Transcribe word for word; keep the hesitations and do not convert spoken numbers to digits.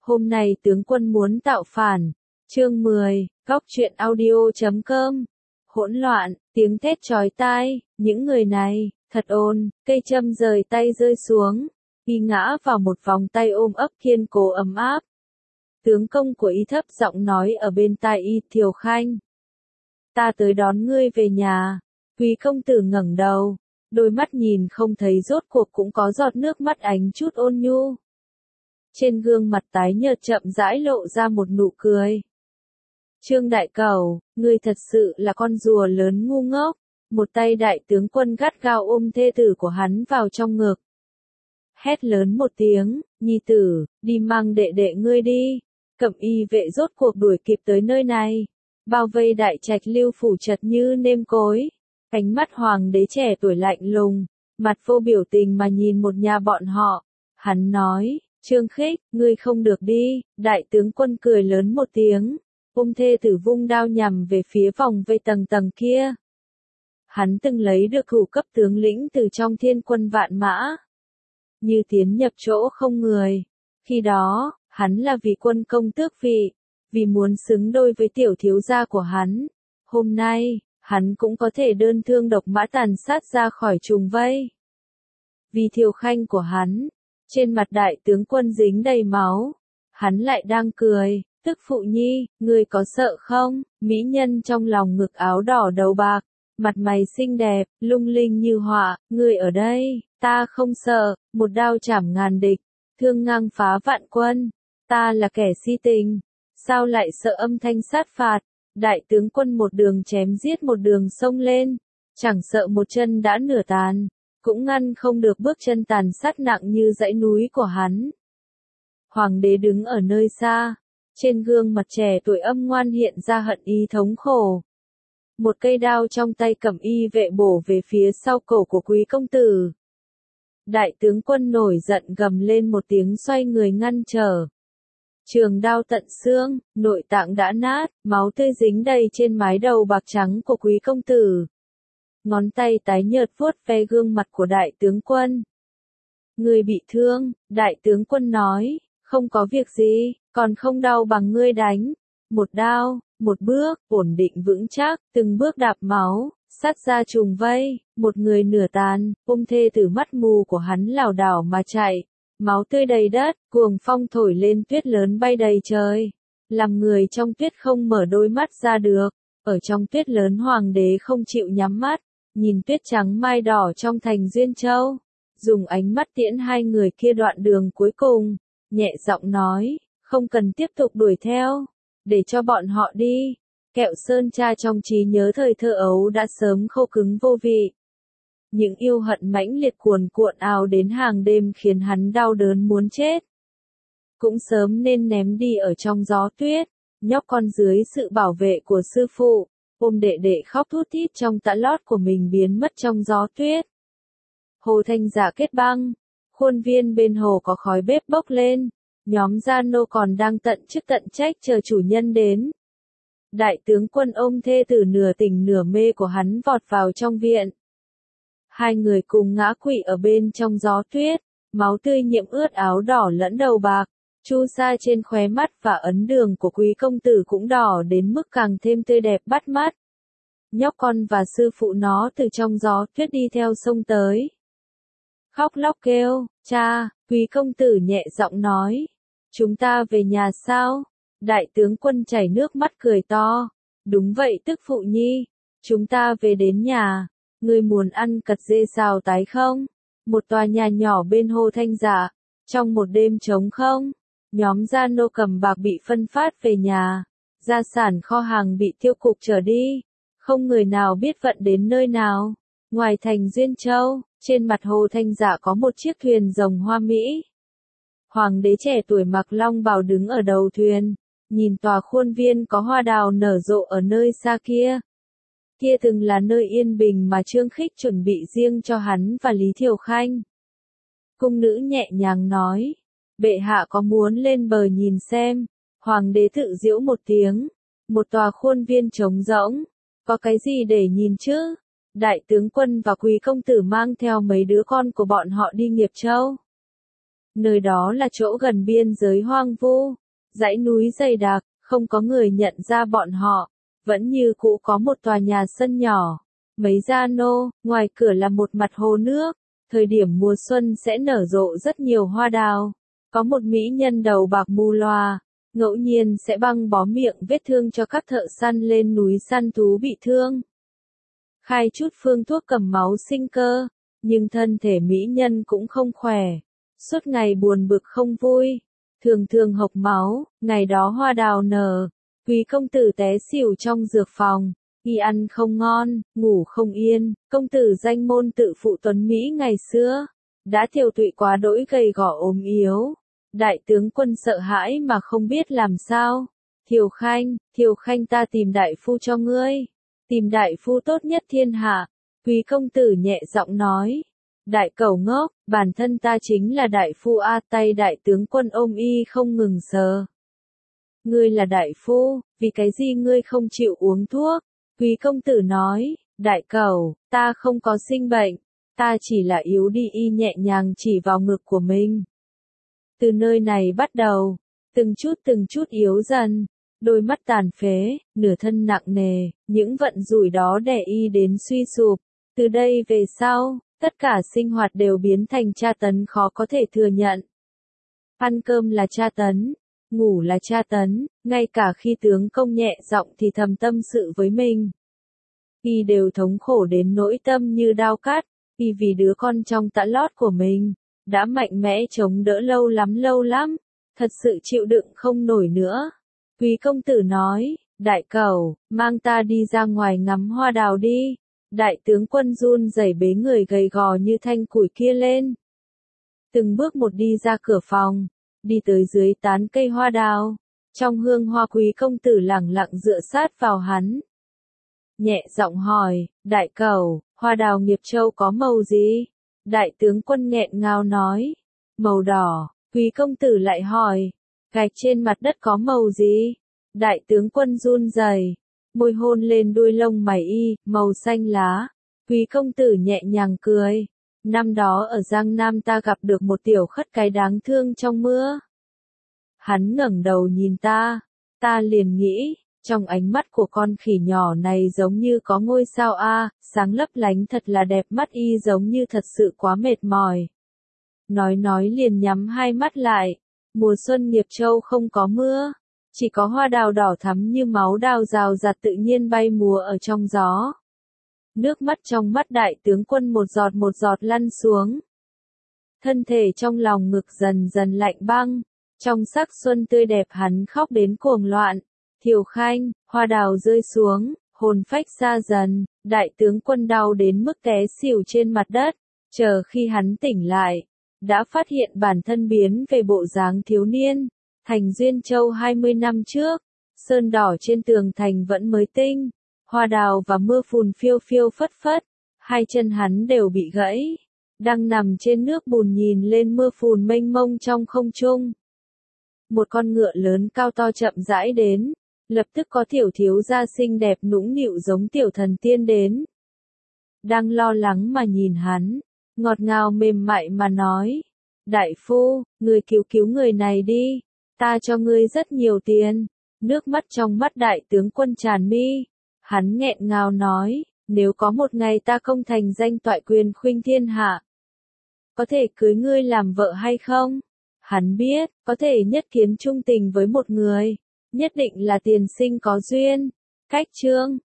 Hôm nay tướng quân muốn tạo phản. Chương mười, Góc truyện audio chấm com. Hỗn loạn, tiếng thét chói tai, những người này, thật ồn, cây châm rời tay rơi xuống, y ngã vào một vòng tay ôm ấp kiên cố ấm áp. Tướng công của y thấp giọng nói ở bên tai y, Thiều Khanh. Ta tới đón ngươi về nhà. Quý công tử ngẩng đầu, đôi mắt nhìn không thấy rốt cuộc cũng có giọt nước mắt ánh chút ôn nhu. Trên gương mặt tái nhợt chậm rãi lộ ra một nụ cười. Trương Đại Cẩu, ngươi thật sự là con rùa lớn ngu ngốc. Một tay đại tướng quân gắt gao ôm thê tử của hắn vào trong ngực. Hét lớn một tiếng, nhi tử, đi mang đệ đệ ngươi đi. Cẩm y vệ rốt cuộc đuổi kịp tới nơi này. Bao vây đại trạch Lưu phủ chật như nêm cối. Ánh mắt hoàng đế trẻ tuổi lạnh lùng, mặt vô biểu tình mà nhìn một nhà bọn họ. Hắn nói, Trương Khích, ngươi không được đi. Đại tướng quân cười lớn một tiếng, ôm thê tử vung đao nhằm về phía vòng vây tầng tầng kia. Hắn từng lấy được thủ cấp tướng lĩnh từ trong thiên quân vạn mã. Như tiến nhập chỗ không người. Khi đó, hắn là vì quân công tước vị, vì muốn xứng đôi với tiểu thiếu gia của hắn. Hôm nay, hắn cũng có thể đơn thương độc mã tàn sát ra khỏi trùng vây. Vì Thiều Khanh của hắn, trên mặt đại tướng quân dính đầy máu. Hắn lại đang cười, tức phụ nhi, ngươi có sợ không? Mỹ nhân trong lòng ngực áo đỏ đầu bạc, mặt mày xinh đẹp, lung linh như họa, ngươi ở đây, ta không sợ, một đao chảm ngàn địch, thương ngang phá vạn quân, ta là kẻ si tình, sao lại sợ âm thanh sát phạt? Đại tướng quân một đường chém giết một đường xông lên, chẳng sợ một chân đã nửa tàn, cũng ngăn không được bước chân tàn sát nặng như dãy núi của hắn. Hoàng đế đứng ở nơi xa, trên gương mặt trẻ tuổi âm ngoan hiện ra hận ý thống khổ. Một cây đao trong tay Cẩm y vệ bổ về phía sau cổ của quý công tử. Đại tướng quân nổi giận gầm lên một tiếng xoay người ngăn trở. Trường đao tận xương, nội tạng đã nát, máu tươi dính đầy trên mái đầu bạc trắng của quý công tử. Ngón tay tái nhợt vuốt ve gương mặt của đại tướng quân. Người bị thương, đại tướng quân nói, không có việc gì, còn không đau bằng ngươi đánh. Một đao, một bước, ổn định vững chắc, từng bước đạp máu, sát ra trùng vây, một người nửa tàn, ôm thê tử mắt mù của hắn lảo đảo mà chạy. Máu tươi đầy đất, cuồng phong thổi lên tuyết lớn bay đầy trời. Làm người trong tuyết không mở đôi mắt ra được. Ở trong tuyết lớn hoàng đế không chịu nhắm mắt, nhìn tuyết trắng mai đỏ trong thành Duyên Châu. Dùng ánh mắt tiễn hai người kia đoạn đường cuối cùng, nhẹ giọng nói, không cần tiếp tục đuổi theo, để cho bọn họ đi. Kẹo sơn cha trong trí nhớ thời thơ ấu đã sớm khô cứng vô vị. Những yêu hận mãnh liệt cuồn cuộn ào đến hàng đêm khiến hắn đau đớn muốn chết. Cũng sớm nên ném đi ở trong gió tuyết, nhóc con dưới sự bảo vệ của sư phụ, ôm đệ đệ khóc thút thít trong tã lót của mình biến mất trong gió tuyết. Hồ Thanh Dạ kết băng, khuôn viên bên hồ có khói bếp bốc lên, nhóm gia nô còn đang tận chức tận trách chờ chủ nhân đến. Đại tướng quân ôm thê tử nửa tỉnh nửa mê của hắn vọt vào trong viện. Hai người cùng ngã quỵ ở bên trong gió tuyết, máu tươi nhiễm ướt áo đỏ lẫn đầu bạc, chu sa trên khóe mắt và ấn đường của quý công tử cũng đỏ đến mức càng thêm tươi đẹp bắt mắt. Nhóc con và sư phụ nó từ trong gió tuyết đi theo sông tới. Khóc lóc kêu, cha, quý công tử nhẹ giọng nói, chúng ta về nhà sao? Đại tướng quân chảy nước mắt cười to, đúng vậy tức phụ nhi, chúng ta về đến nhà. Ngươi muốn ăn cật dê xào tái không? Một tòa nhà nhỏ bên Hồ Thanh Dạ, trong một đêm trống không, nhóm gia nô cầm bạc bị phân phát về nhà, gia sản kho hàng bị tiêu cục trở đi, không người nào biết vận đến nơi nào. Ngoài thành Duyên Châu, trên mặt Hồ Thanh Dạ có một chiếc thuyền rồng hoa mỹ. Hoàng đế trẻ tuổi mặc long bào đứng ở đầu thuyền, nhìn tòa khuôn viên có hoa đào nở rộ ở nơi xa kia. Kia từng là nơi yên bình mà Trương Khích chuẩn bị riêng cho hắn và Lý Thiều Khanh. Cung nữ nhẹ nhàng nói, bệ hạ có muốn lên bờ nhìn xem? Hoàng đế tự giễu một tiếng, một tòa khuôn viên trống rỗng, có cái gì để nhìn chứ? Đại tướng quân và quý công tử mang theo mấy đứa con của bọn họ đi Nghiệp Châu. Nơi đó là chỗ gần biên giới hoang vu, dãy núi dày đặc, không có người nhận ra bọn họ. Vẫn như cũ có một tòa nhà sân nhỏ, mấy gia nô, ngoài cửa là một mặt hồ nước. Thời điểm mùa xuân sẽ nở rộ rất nhiều hoa đào. Có một mỹ nhân đầu bạc mù loà, ngẫu nhiên sẽ băng bó miệng vết thương cho các thợ săn lên núi săn thú bị thương. Khai chút phương thuốc cầm máu sinh cơ, nhưng thân thể mỹ nhân cũng không khỏe. Suốt ngày buồn bực không vui, thường thường hộc máu, ngày đó hoa đào nở. Quý công tử té xỉu trong dược phòng, y ăn không ngon, ngủ không yên, công tử danh môn tự phụ tuấn Mỹ ngày xưa, đã thiểu tụy quá đỗi gầy gò ốm yếu. Đại tướng quân sợ hãi mà không biết làm sao. Thiều Khanh, Thiều Khanh ta tìm đại phu cho ngươi, tìm đại phu tốt nhất thiên hạ. Quý công tử nhẹ giọng nói, đại cẩu ngốc, bản thân ta chính là đại phu a. Tay đại tướng quân ôm y không ngừng sờ. Ngươi là đại phu, vì cái gì ngươi không chịu uống thuốc? Quý công tử nói, đại cẩu, ta không có sinh bệnh, ta chỉ là yếu đi. Y nhẹ nhàng chỉ vào ngực của mình. Từ nơi này bắt đầu, từng chút từng chút yếu dần, đôi mắt tàn phế, nửa thân nặng nề, những vận rủi đó đè y đến suy sụp. Từ đây về sau, tất cả sinh hoạt đều biến thành tra tấn khó có thể thừa nhận. Ăn cơm là tra tấn, ngủ là tra tấn, ngay cả khi tướng công nhẹ giọng thì thầm tâm sự với mình. Y đều thống khổ đến nỗi tâm như đao cắt, y vì đứa con trong tã lót của mình, đã mạnh mẽ chống đỡ lâu lắm lâu lắm, thật sự chịu đựng không nổi nữa. Quý công tử nói, đại cẩu, mang ta đi ra ngoài ngắm hoa đào đi. Đại tướng quân run rẩy bế người gầy gò như thanh củi kia lên. Từng bước một đi ra cửa phòng, đi tới dưới tán cây hoa đào. Trong hương hoa quý công tử lẳng lặng dựa sát vào hắn. Nhẹ giọng hỏi, đại cẩu, hoa đào Nghiệp Châu có màu gì? Đại tướng quân nghẹn ngào nói, màu đỏ. Quý công tử lại hỏi, gạch trên mặt đất có màu gì? Đại tướng quân run rẩy, môi hôn lên đuôi lông mày y, màu xanh lá. Quý công tử nhẹ nhàng cười. Năm đó ở Giang Nam ta gặp được một tiểu khất cái đáng thương trong mưa. Hắn ngẩng đầu nhìn ta, ta liền nghĩ, trong ánh mắt của con khỉ nhỏ này giống như có ngôi sao a, sáng lấp lánh thật là đẹp. Mắt y giống như thật sự quá mệt mỏi. Nói nói liền nhắm hai mắt lại. Mùa xuân Nghiệp Châu không có mưa, chỉ có hoa đào đỏ thắm như máu đào rào rạt tự nhiên bay múa ở trong gió. Nước mắt trong mắt đại tướng quân một giọt một giọt lăn xuống. Thân thể trong lòng ngực dần dần lạnh băng. Trong sắc xuân tươi đẹp hắn khóc đến cuồng loạn. Thiều Khanh, hoa đào rơi xuống, hồn phách xa dần, đại tướng quân đau đến mức té xỉu trên mặt đất. Chờ khi hắn tỉnh lại, đã phát hiện bản thân biến về bộ dáng thiếu niên. Thành Duyên Châu hai mươi năm trước, sơn đỏ trên tường thành vẫn mới tinh. Hoa đào và mưa phùn phiêu phiêu phất phất, hai chân hắn đều bị gãy, đang nằm trên nước bùn nhìn lên mưa phùn mênh mông trong không trung. Một con ngựa lớn cao to chậm rãi đến, lập tức có tiểu thiếu gia xinh đẹp nũng nịu giống tiểu thần tiên đến. Đang lo lắng mà nhìn hắn, ngọt ngào mềm mại mà nói, đại phu, người cứu cứu người này đi, ta cho ngươi rất nhiều tiền. Nước mắt trong mắt đại tướng quân tràn mi. Hắn nghẹn ngào nói, nếu có một ngày ta công thành danh toại quyền khuynh thiên hạ, có thể cưới ngươi làm vợ hay không? Hắn biết, có thể nhất kiến trung tình với một người, nhất định là tiền sinh có duyên. Cách chương